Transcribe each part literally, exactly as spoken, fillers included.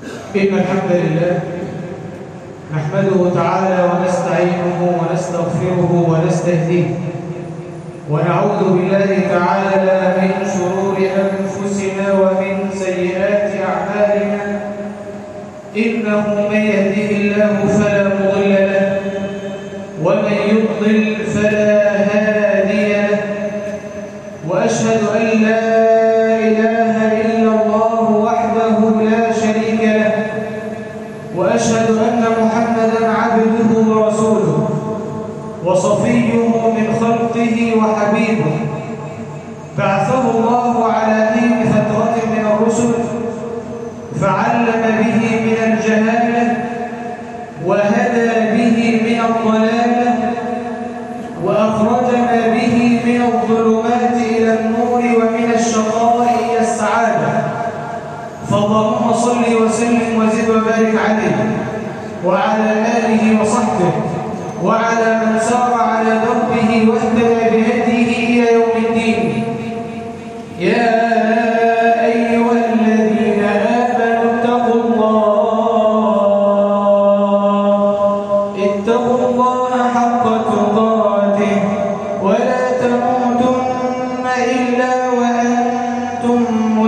إن الحمد لله نحمده تعالى ونستعينه ونستغفره ونستهديه ونعوذ بالله تعالى من شرور أنفسنا ومن سيئات أعمالنا إنه من يهده الله فلا مضل له ومن يضلل فلا هادي له وأشهد أن لا إله إلا الله وحده لا شريك له وأشهد أن محمدًا عبده ورسوله وصفيه من خلقه وحبيبه بعثه الله على دين فترة من الرسل فعلم به من الجهالة وهدى به من الضلالة وأخرجنا به من الظلمات إلى النور ومن الشقاء إلى السعادة فاللهم صل وسلم وزد وبارك عليه وعلى آله وصحبه وعلى من سار على دربه واهتدى بهديه إلى يوم الدين. يا أيها الذين آمنوا اتقوا الله اتقوا الله حق تقاته ولا تموتن إلا وأنتم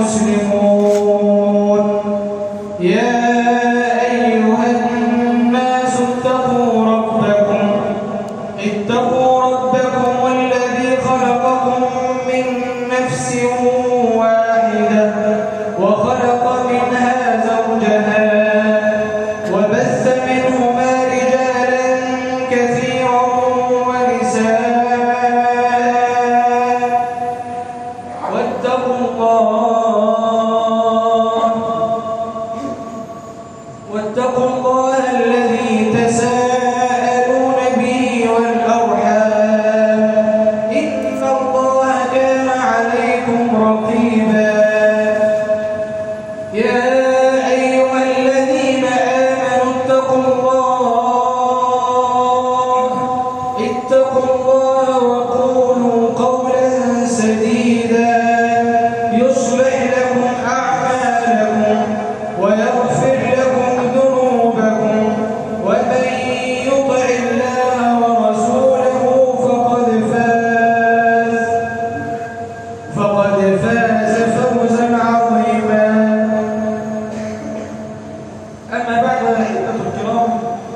مسلمون. يا أيها الناس اتقوا ربكم اتقوا ربكم الذي خلقكم من نفس واحدة وخلق منها زوجها وبث منهما رجالا كثيرا ونساء واتقوا الله واتقوا الله الذي تساءلون به والأرحام إن الله كان عليكم رقيبا. يا أيها الذين آمنوا اتقوا الله اتقوا الله وقولوا قولا سديدا يصلح لكم أعمالكم ويغفر لكم ذنوبكم ومن يطع الله ورسوله فقد فاز فقد فاز فوزا عظيما. أما بعد أحبة الكرام،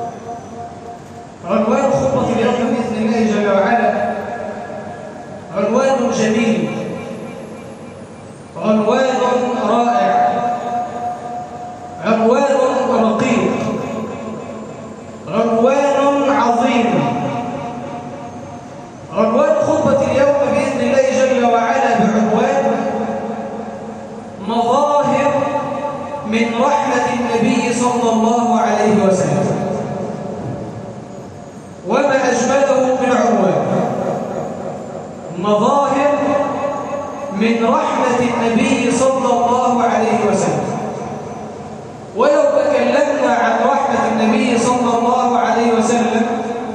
عنوان خطبة اليوم بإذن الله جل وعلا عنوان جميل، عنوان رائع، عنوان رقيق، عنوان عظيم. عنوان خطبة اليوم بإذن الله جل وعلا بعنوان مظاهر من رحمة النبي صلى الله عليه وسلم. وما أجمله من عنوان مظاهر من رحمة النبي صلى الله عليه وسلم. ولو تكلمنا عن رحمة النبي صلى الله عليه وسلم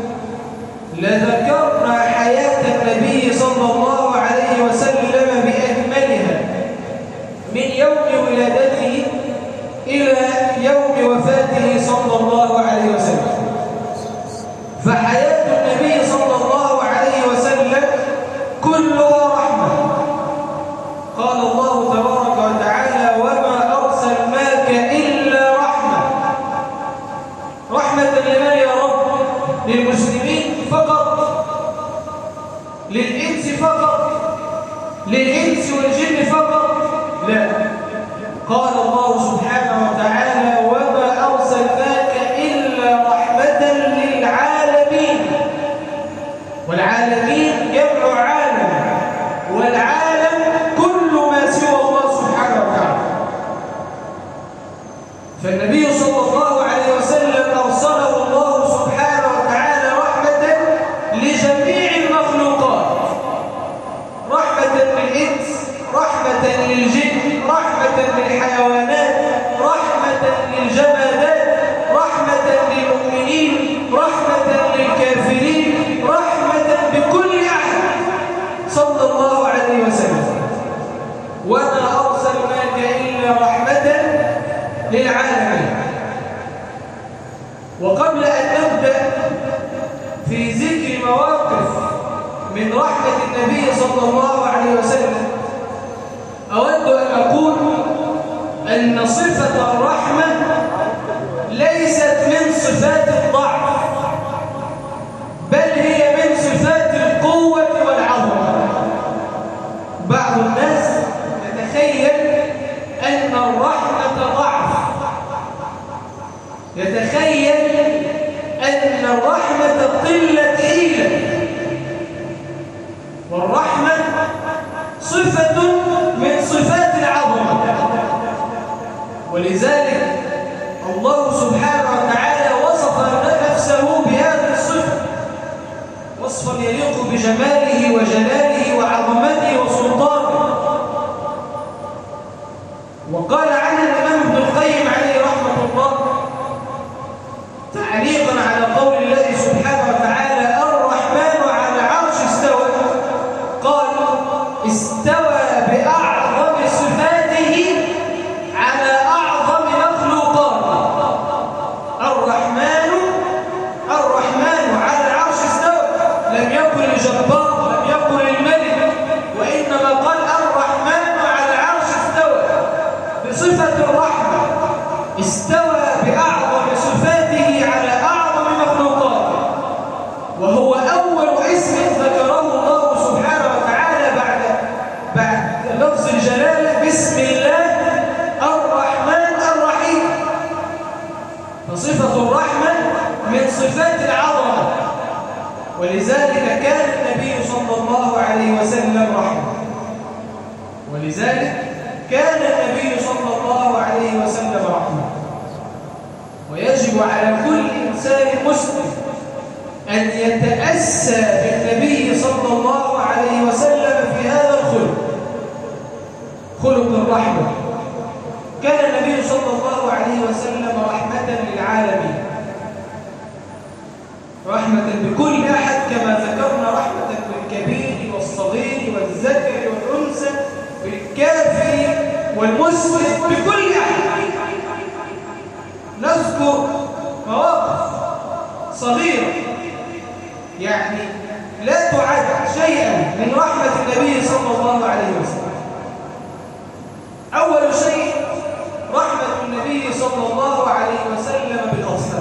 لذكرنا حياة النبي صلى الله عليه وسلم بأكملها من يوم ولادته إلى يوم وفاته صلى الله عليه وسلم. فحياة النبي صلى الله عليه وسلم كلها رحمة. قال الله تبارك وتعالى: وما أرسلناك إلا رحمة. رحمة لمن يا رب؟ للمسلمين فقط؟ للإنس فقط؟ للإنس والجن فقط؟ لا. قال الله سبحانه وتعالى: وما أرسلناك إلا رحمة للعالمين. والعالمين جمع عالم، والعالم كل ما سوى الله سبحانه وتعالى. فالنبي صلى الله عليه وسلم أرسله الله سبحانه وتعالى رحمة لجميع المخلوقات، رحمة للإنس، رحمة للجن، رحمة للحيوانات، رحمة للجمادات، رحمة للمؤمنين، رحمة للكافرين، رحمة بكل أحد صلى الله عليه وسلم. وما أرسلناك إلا رحمة للعالمين. وقبل أن نبدأ في ذكر مواقف من رحمة النبي صلى الله عليه وسلم، أود أن أقول أن صفة الرحمة ليست من صفات الضعف، بل هي من صفات القوة والعظمة. بعض الناس يتخيل أن الرحمة ضعف، يتخيل أن الرحمة قلة حيلة، والرحمة صفة من صفات العظمة. ولذلك الله سبحانه وتعالى وصف نفسه بهذه الصفة وصفا يليق بجماله وجلاله وعظمته وسلطانه. وقال عنه الإمام ابن القيم عليه رحمة الله تعليقا على قول الله سبحانه وتعالى الرحمن على العرش استوى، قال استوى بأعظم صفاته على أعظم مخلوقاته. الرحمن الرحمن على العرش استوى، لم يقل الجبار، لم يقل الملك، وإنما قال الرحمن على العرش استوى بصفة الرحمة، استوى بأعظم صفاته على أعظم مخلوقاته. وهو أول اسم ذكره الله سبحانه وتعالى بعد بعد لفظ الجلالة بسم الله الرحمن الرحيم. فصفة الرحمة من صفات العظمة، ولذلك كان النبي صلى الله عليه وسلم رحمة، ولذلك كان النبي صلى الله عليه وسلم رحمة. ويجب على كل إنسان مسلم أن يتأسى بالنبي صلى الله عليه وسلم في هذا الخلق، خلق الرحمة. كان النبي صلى الله عليه وسلم رحمة للعالمين، رحمة بكل أحد، كما ذكرنا رحمة بالكبير والصغير والذكر والأنثى، بالكافر والمسلم، بكل أحد. نذكر مواقف صغيرة يعني لا تعد شيئا من رحمة النبي صلى الله عليه وسلم. أول شيء رحمة النبي صلى الله عليه وسلم بالأطفال،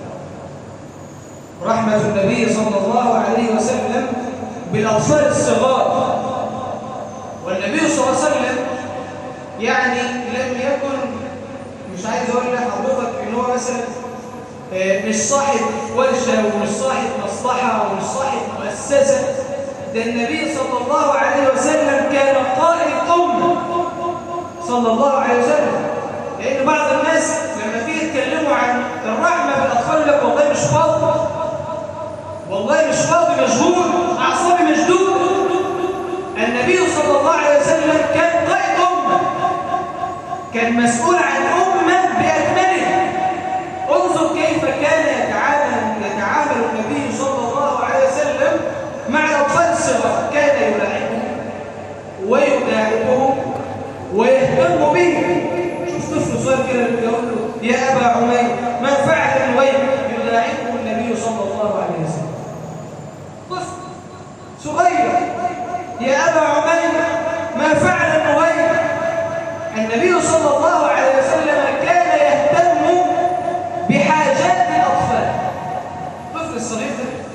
رحمة النبي صلى الله عليه وسلم بالأطفال الصغار. والنبي صلى الله عليه وسلم يعني لم يكن، مش عايز أقول لحضرتك إن هو مثلا مش صاحب ورشة ومش صاحب مصلحة ومش صاحب مؤسسة. ده النبي صلى الله عليه وسلم كان قائد أمة صلى الله عليه وسلم. لأن بعض الناس لما تيجي يتكلموا عن الرحمة بالأطفال لك والله مش فاضي، والله مش فاضي، مشغول، أعصابي مشدود. النبي صلى الله عليه وسلم كان قائد أمة، كان مسؤول عن أمة بأكملها. انظر كيف كان يتعامل يتعامل النبي صلى الله عليه وسلم مع الأطفال الصغار. كان يلاعبهم ويداعبهم ويهتم بهم. شوف طفل صغير كده يقول له يا أبا عمير ما فعل الويل، يلاعبه النبي صلى الله عليه وسلم. طفل صغير يا أبا عمير ما فعل الويل. النبي صلى الله عليه وسلم كان يهتم بحاجات الأطفال. الطفل الصغير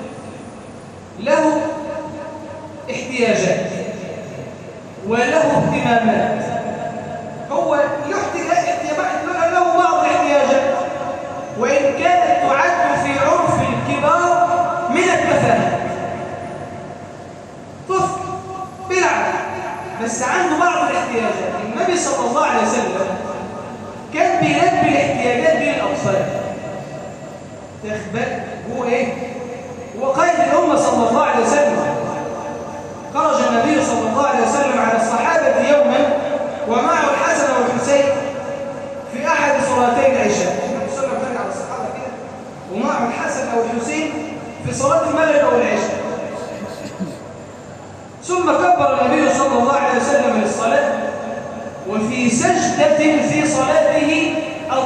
له احتياجات وله اهتمامات، هو له بعض الاحتياجات وإن كانت تعد في عرف الكبار من التفاهة. طفل بيلعب بس عنده بعض الاحتياجات. النبي صلى الله عليه وسلم كان بيلبي الاحتياجات دي للأطفال. تخبأ هو ايه؟ هو قائد الأمة صلى الله عليه وسلم. خرج النبي صلى الله عليه وسلم على الصحابة يوما ومعه الحسن والحسين في أحد صلاتي العشاء. النبي صلى الله عليه وسلم على الصحابة كده ومعه الحسن أو الحسين في صلاة المغرب أو العشاء. ثم كبر النبي صلى الله عليه وسلم للصلاة، وفي سجدة في صلاته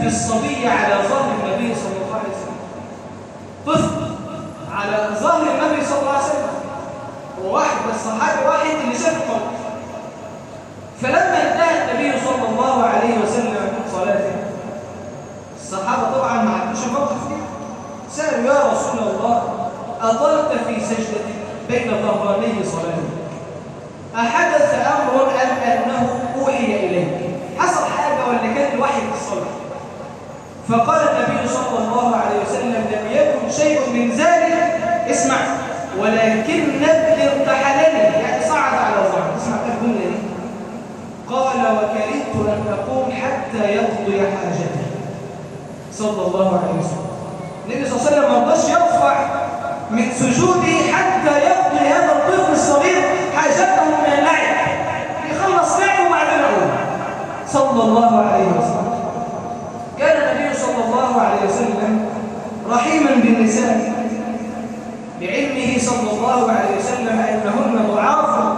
بالصبي على ظهر النبي صلى الله عليه وسلم. طفل على ظهر النبي صلى الله عليه وسلم، وواحد الصحابي واحد اللي شاف القبر. فلما انتهى النبي صلى الله عليه وسلم من صلاته، الصحابة طبعا ما عندوش موقف كده، سألوا يا رسول الله أطلت في سجدة بين ظهراني صلاته، أحدث أمر أم أنه أوحي إليك؟ حصل حاجة ولا كان الوحي في الصلاة؟ فقال النبي صلى الله عليه وسلم لم يكن شيء من ذلك، اسمع، ولكن ارتحلني، يعني صعد على ظهر. اسمع الجملة دي، قال وكرهت أن أقوم حتى يقضي حاجته صلى الله عليه وسلم. النبي صلى الله عليه وسلم ما رضاش يرفع من سجوده حتى يقضي هذا الطفل الصغير حاجته من اللعب، يخلص لعبه وبعدين يقوم صلى الله عليه وسلم. كان النبي صلى الله عليه وسلم رحيما بالنساء، لعلمه صلى الله عليه وسلم أنهن ضعاف.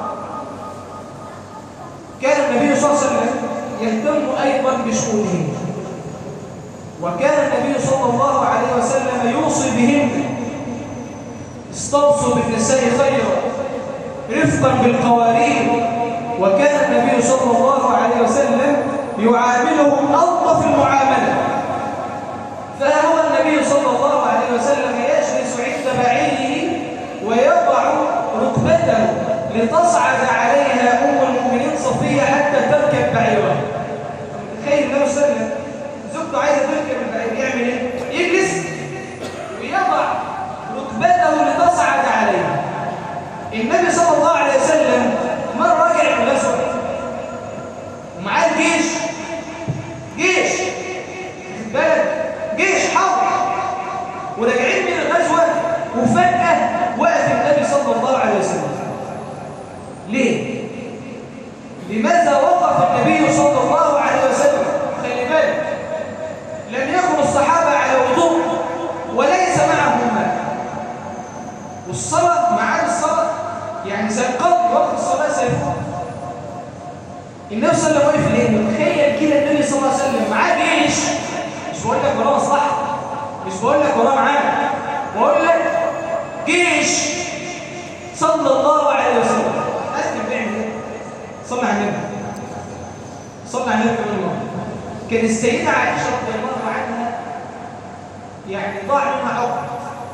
كان النبي صلى الله عليه وسلم يهتم أيضا بشؤونهن، وكان النبي صلى الله عليه وسلم يوصي بهن: استوصوا بالنساء خيرا رفقا بالقوارير. وكان النبي صلى الله عليه وسلم يعاملهم ألطف المعاملة. فهو النبي صلى الله عليه وسلم يجلس عند بعيره ويضع ركبته لتصعد عليها أم المؤمنين صفية حتى تركب بعيرها. تخيل النبي صلى الله عليه وسلم زوجته عايزة تركب البعير، يعمل ايه؟ يجلس ويضع ركبته لتصعد عليها. النبي صلى الله عليه وسلم مرة راجع من غزوة ومعاه الجيش، جيش بلد، جيش حرب، وراجعين من الغزوة، وفجأة وقف النبي صلى الله عليه وسلم. ليه؟ لماذا وقف النبي صلى الله عليه وسلم؟ خلي بالك، لم يكن الصحابة على وضوء وليس معهم ماء، والصلاة معاد الصلاة يعني سينقضي وقت الصلاة سيفوت. النبي صلى الله عليه وسلم واقف ليه؟ تخيل كده النبي صلى الله عليه وسلم معاه جيش، مش بقول لك وراه مصلحة، مش بقول لك وراه معاه، بقول لك جيش صلى الله عليه وسلم. أسلم بيعمل ايه؟ صلى على النبي، صلى على النبي كمان مرة. كان السيدة عائشة رضي الله عنها يعني ضاع منها عقد،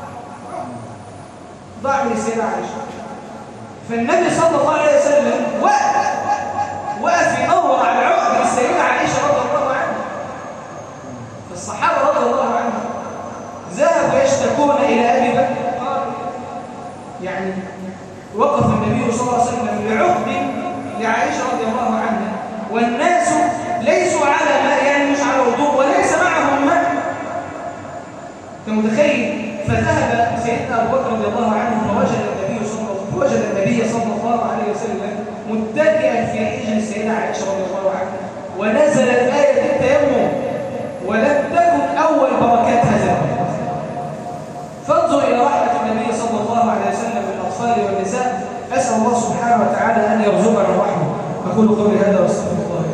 ضاع من السيدة عائشة. فالنبي صلى الله عليه وسلم وقف وقف يدور على عقد السيدة عائشة رضي الله عنها. فالصحابة رضي الله عنهم ذهبوا يشتكون إلى أبي بكر، قال يعني وقف النبي صلى الله عليه وسلم لعقد لعائشة رضي الله عنها، والناس ليسوا على ماء، يعني مش على وضوء وليس معهم ماء. أنت متخيل؟ فذهب سيدنا أبو بكر رضي الله عنه فوجد النبي صلى الله وجد النبي صلى الله عليه وسلم متكئا في حجر السيدة عائشة رضي الله عنها، ونزلت آية التيمم ولم تكن أول بركات هذا. فانظر إلى رحمة النبي صلى الله عليه وسلم بالأطفال والنساء. أسأل الله سبحانه وتعالى أن يرزقنا الرحمة. أقول قولي هذا واستغفر الله.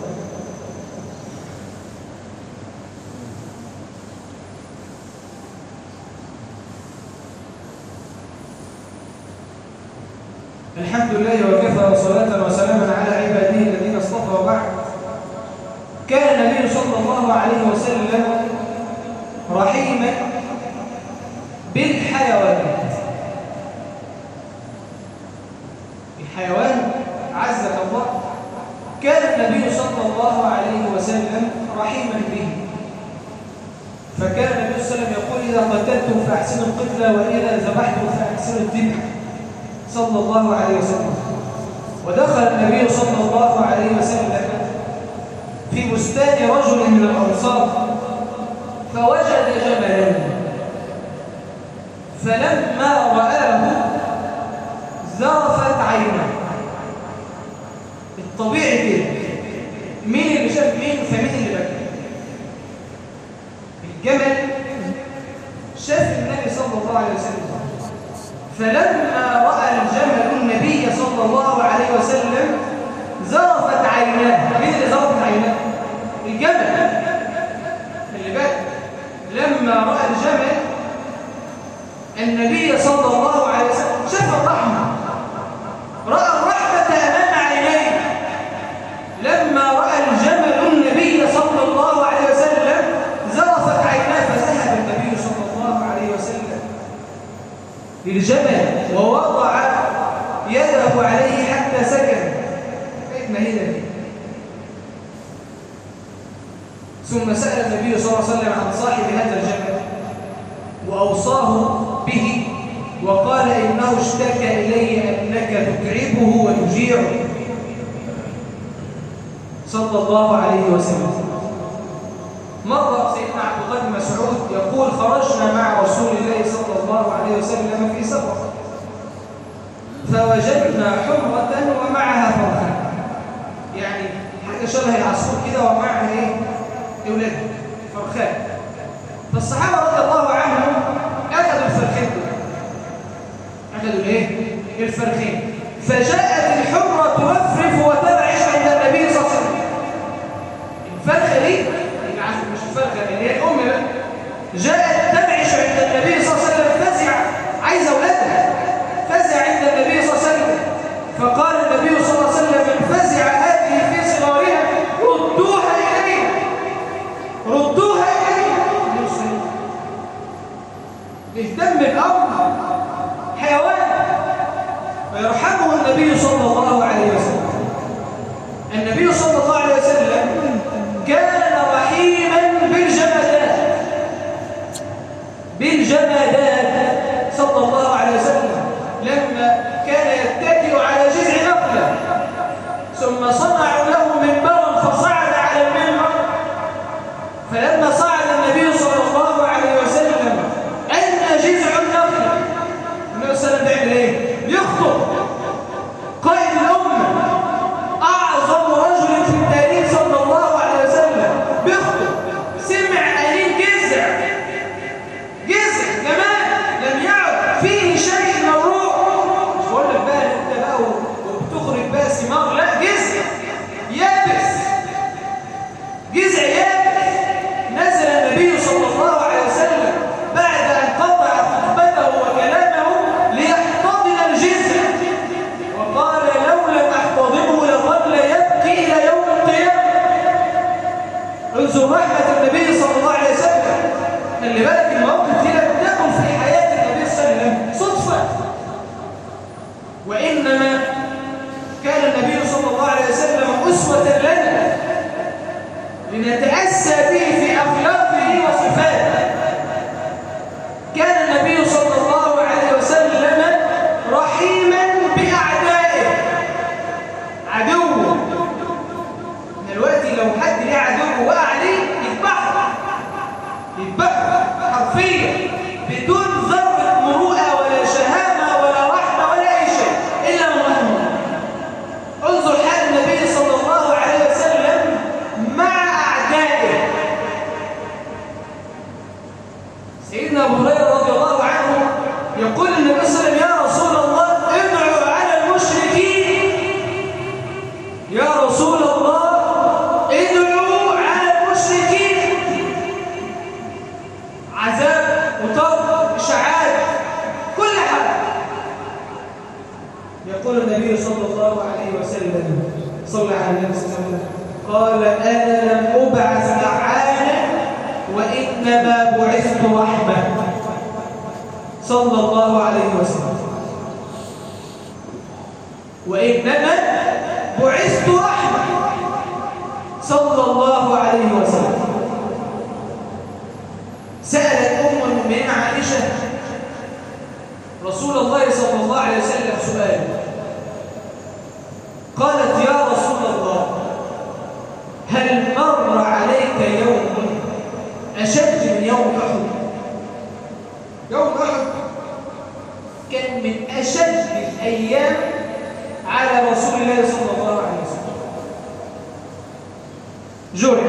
الحمد لله وكفى وصلاة وسلاما على عباده الذين اصطفى وبعد. كان النبي صلى الله عليه وسلم رحيما بالحيوانات. الحيوان عزك الله، كان النبي صلى الله عليه وسلم رحيما به. فكان النبي صلى الله عليه وسلم يقول: إذا قتلتم فأحسنوا القتلى وإذا ذبحتم فأحسنوا الذبح صلى الله عليه وسلم. ودخل النبي صلى الله عليه وسلم في بستان رجل من الأنصار فوجد جملا، فلما رآه ذرفت عينه. الطبيعي كده، مين اللي شاف مين فمين اللي بكى؟ الجمل شاف النبي صلى الله عليه وسلم، فلما رأى الجمل النبي صلى الله عليه وسلم ذرفت عيناه. مين اللي ذرفت عيناه؟ الجمل. يده عليه حتى سكن. كيف نهينا؟ ثم سأل النبي صلى الله عليه وسلم عن صاحب هذا الجبل وأوصاه به، وقال إنه اشتكى إلي أنك تتعبه وتجيعه صلى الله عليه وسلم. مر سيدنا عبد الله بن مسعود يقول خرجنا مع رسول الله صلى الله عليه وسلم في سفر، فوجدنا حمرة ومعها فرخان، يعني حاجة شبه العصفور كده ومعها ايه؟ أولاد فرخان. فالصحابة رضي الله عنهم أخذوا الفرخين دول، أخذوا الايه؟ الفرخين. فجاءت الحمرة ترفرف وترعش عند النبي صلى الله عليه وسلم. الفرخة دي مش الفرخة اللي هي الأم بقى، جاءت ترعش عند النبي صلى الله عليه وسلم، فزع، عايزة أولادها، فزع عند النبي صلى الله عليه وسلم. فقال النبي صلى الله عليه وسلم من فزع هذه في صغارها ردوها إليه، ردوها إليه. اهتم بالأمر حيوان. ويرحمه النبي صلى الله عليه وسلم. النبي صلى الله عليه وسلم كان رحيما بالجمادات، بالجمادات صلى الله عليه وسلم. لما كان يتكئ على جذع نخلة ثم صنعوا له منبرا فصعد على المنبر، فلما صعد النبي صلى الله عليه وسلم أين جذع النخلة؟ النبي صلى الله عليه وسلم بيعمل ايه؟ يخطب قائد الأمة، أعظم رجل في التاريخ صلى الله عليه وسلم بيخطب، سمع أنين جذع، جذع جمال لم يعد فيه شيء من الروح. مش بقول لك بقى انت بقى وبتخرج بقى ثمار، لا، جذع يابس، جذع يابس. نزل النبي صلى الله عليه وسلم بعد أن قطع خطبته وكلامه ليحتضن الجذع، وقال لو لم أحتضنه لظل يبكي إلى يوم القيامة. انظر رحمة النبي صلى الله عليه وسلم. خلي بالك المواقف دي لم تكن في حياة النبي صلى الله عليه وسلم صدفة، وإنما كان النبي صلى الله عليه وسلم أسوة لنا لنتأسى به في أخلاقه وصفاته. كان النبي صلى الله عليه وسلم رحيما بأعدائه. عدوه دلوقتي لو حد ليه عدو وقع عليه يذبحه، يذبحه حرفيا بدون ذرة مروءة ولا شهامة ولا رحمة ولا أي شيء إلا من رحمه الله. انظر حال النبي صلى الله عليه وسلم مع أعدائه. سيدنا أبو هريرة رضي الله عنه يقول النبي صلى الله عليه وسلم يا رسول الله ادعوا على المشركين، يا رسول الله ادعوا على المشركين. عذاب وطرد إشاعات كل حاجة. يقول النبي صلى الله عليه وسلم صلى على النبي صلى الله عليه وسلم قال أنا لم أبعث لعانا وإنما بعثت رحمة صلى الله عليه وسلم، وإنما بعثت رحمة صلى الله عليه وسلم. سألت أم المؤمنين عائشة رسول الله صلى الله عليه وسلم سؤال، قالت يا رسول الله هل مر عليك يوم أشد من يوم أحد؟ يوم أحد كان من أشد الأيام على رسول الله صلى الله عليه وسلم. جرح،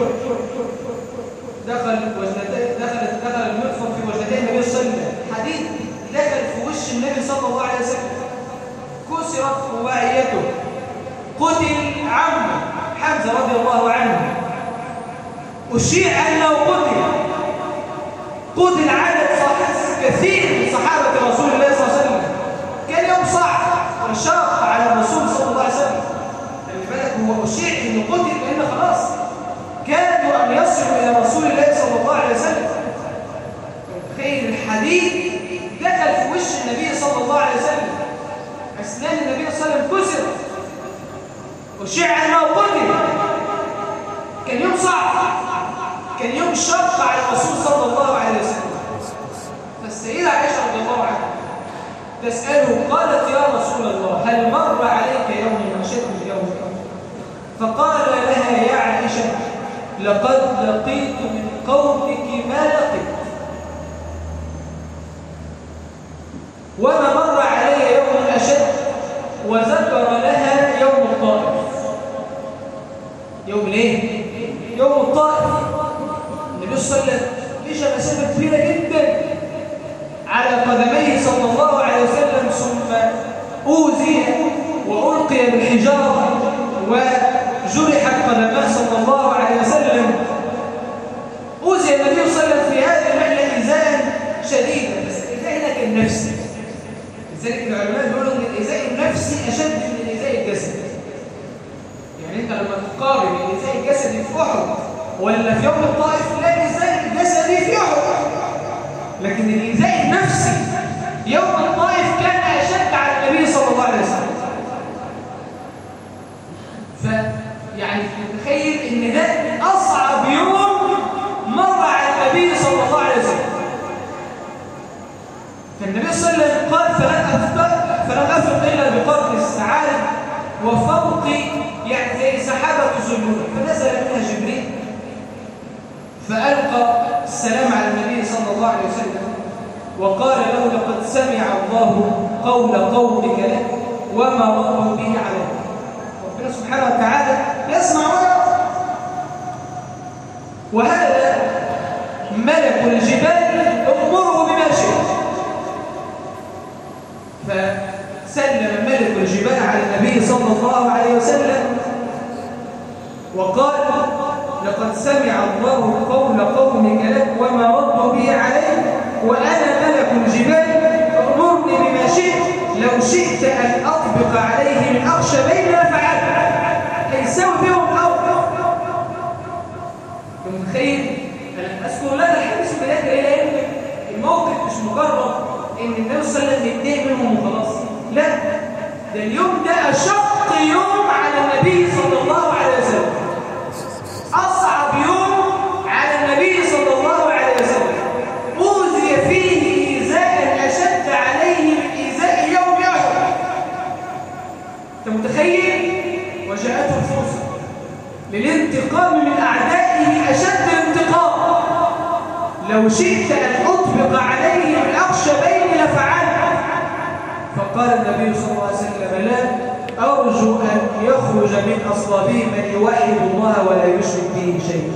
دخل وجنتين، دخل دخل المدفر في وجنتين النبي صلى الله عليه وسلم، حديد دخل في وش النبي صلى الله عليه وسلم، كسرت رباعيته، قتل عمه حمزة رضي الله عنه، أشيع أنه قتل، قتل عدد كثير من صحابة رسول الله صلى الله عليه وسلم. كان يوم صعب وشاق على الرسول صلى الله عليه وسلم. خلي بالك هو أشيع أنه قتل لأن خلاص كادوا أن يصلوا إلى رسول الله صلى الله عليه وسلم. خير الحديد دخل في وش النبي صلى الله عليه وسلم. أسنان النبي صلى الله عليه وسلم كسرت وشع أنه قتل. كان يوم صعب، كان يوم شق على الرسول صلى الله عليه وسلم. فالسيدة عائشة رضي الله عنها تسأله قالت يا رسول الله هل مر عليك يوم أشد من يوم؟ فقال لها يا عائشة لقد لقيت من قومك ما لقيت، وما مر علي يوم أشد، وذكر لها يوم الطائف. يوم ليه؟ يوم الطائف. النبي صلى الله عليه وسلم مشى مسافة كبيرة جدا على قدميه صلى الله عليه وسلم، ثم أوذي وألقي بالحجارة وجرحت قدماه صلى الله عليه وسلم. أوذي النبي صلى الله عليه وسلم في هذه الرحلة إيذاء شديدا، بس الإيذاء هنا كان نفسي. لذلك العلماء بيقولوا ان الإيذاء النفسي أشد من الإيذاء الجسدي. يعني أنت لما تقارن الإيذاء الجسدي في أحد ولا في يوم الطائف، لا الإيذاء الجسدي في أحد، لكن الإيذاء النفسي يوم الطائف كان أشد على النبي صلى الله عليه وسلم. فيعني تتخيل إن ده أصعب يوم مر على النبي صلى الله عليه وسلم. فالنبي صلى الله عليه وسلم قال فلن أفقد فلن أفقد إلا بقرن السعادة وفوقي، يعني زي سحابة ظلمة. فنزل منها جبريل فألقى السلام على النبي صلى الله عليه وسلم وقال له لقد سمع الله قول قومك لك وما ردوا به عليك. ربنا سبحانه وتعالى يسمع ويرى. وهذا ملك الجبال أمره بما شئت. فسلم ملك الجبال على النبي صلى الله عليه وسلم وقال لقد سمع الله قول قومك لك وما ردوا به عليك وأنا ملك الجبال أمرني بما شئت، لو شئت أن أطبق عليه من أخشبين لفعلت. هيساوي بهم الأرض. أنت متخيل؟ أنا أذكر لنا الحديث في الآخر إلى أن الموقف مش مجرد إن النبي صلى الله عليه وسلم يتضايق منهم وخلاص، لا، ده اليوم ده أشق يوم على النبي صلى الله عليه وسلم، أصعب يوم على النبي صلى الله عليه وسلم، أوذي فيه إيذاء أشد عليه من إيذاء يوم أحد. أنت متخيل؟ وجاءته الفرصة للانتقام من أعدائه أشد انتقام. لو شئت أن أطبق عليه من أخشبين لفعلت. فقال النبي صلى الله عليه وسلم لا، أرجو أن يخرج من أصلابه من يوحد الله ولا يشرك به شيئا.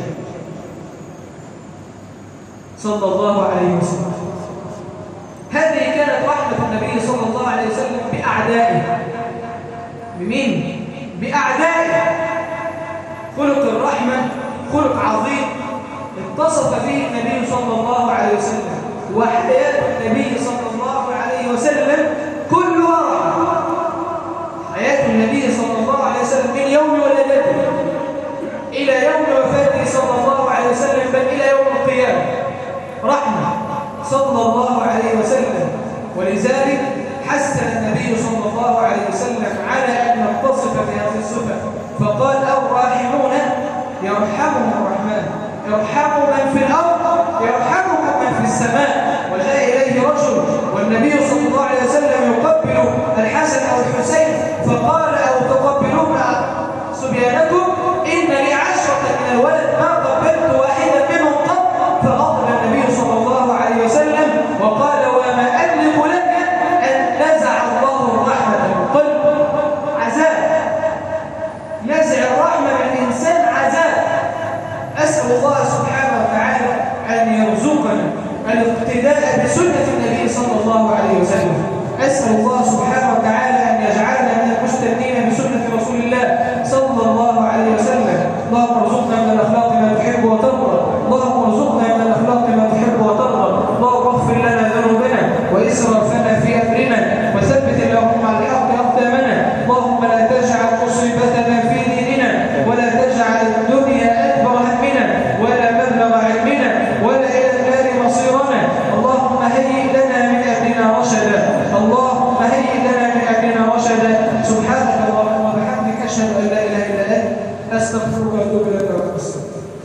صلى الله عليه وسلم. هذه كانت رحمة النبي صلى الله عليه وسلم بأعدائه. بمين؟ بأعدائه. خلق الرحمة خلق عظيم اتصف به النبي صلى الله عليه وسلم، وحياة النبي صلى الله عليه وسلم كلها رحمة. حياة النبي صلى الله عليه وسلم من يوم ولادته إلى يوم وفاته صلى الله عليه وسلم، بل إلى يوم القيامة رحمة صلى الله عليه وسلم. ولذلك حثنا النبي صلى الله عليه وسلم على أن نتصف بهذه الصفة، فقال الراحمون يرحمهم الرحمن، يرحم من في الأرض يرحمكم من في السماء. وجاء إليه رجل والنبي صلى الله عليه وسلم يقبل الحسن أو الحسين فقال أو تقبلون صبيانكم إن لي عشرة من الولد ما قبلت واحدا منهم قط. فغضب النبي صلى الله عليه وسلم وقال وما أملك لك أن نزع الله الرحمة من القلب. عذاب، نزع الرحمة من الإنسان عذاب. أسأل الله سبحانه وتعالى أن يرزقنا الاقتداء بسنة النبي صلى الله عليه وسلم. أسأل الله سبحانه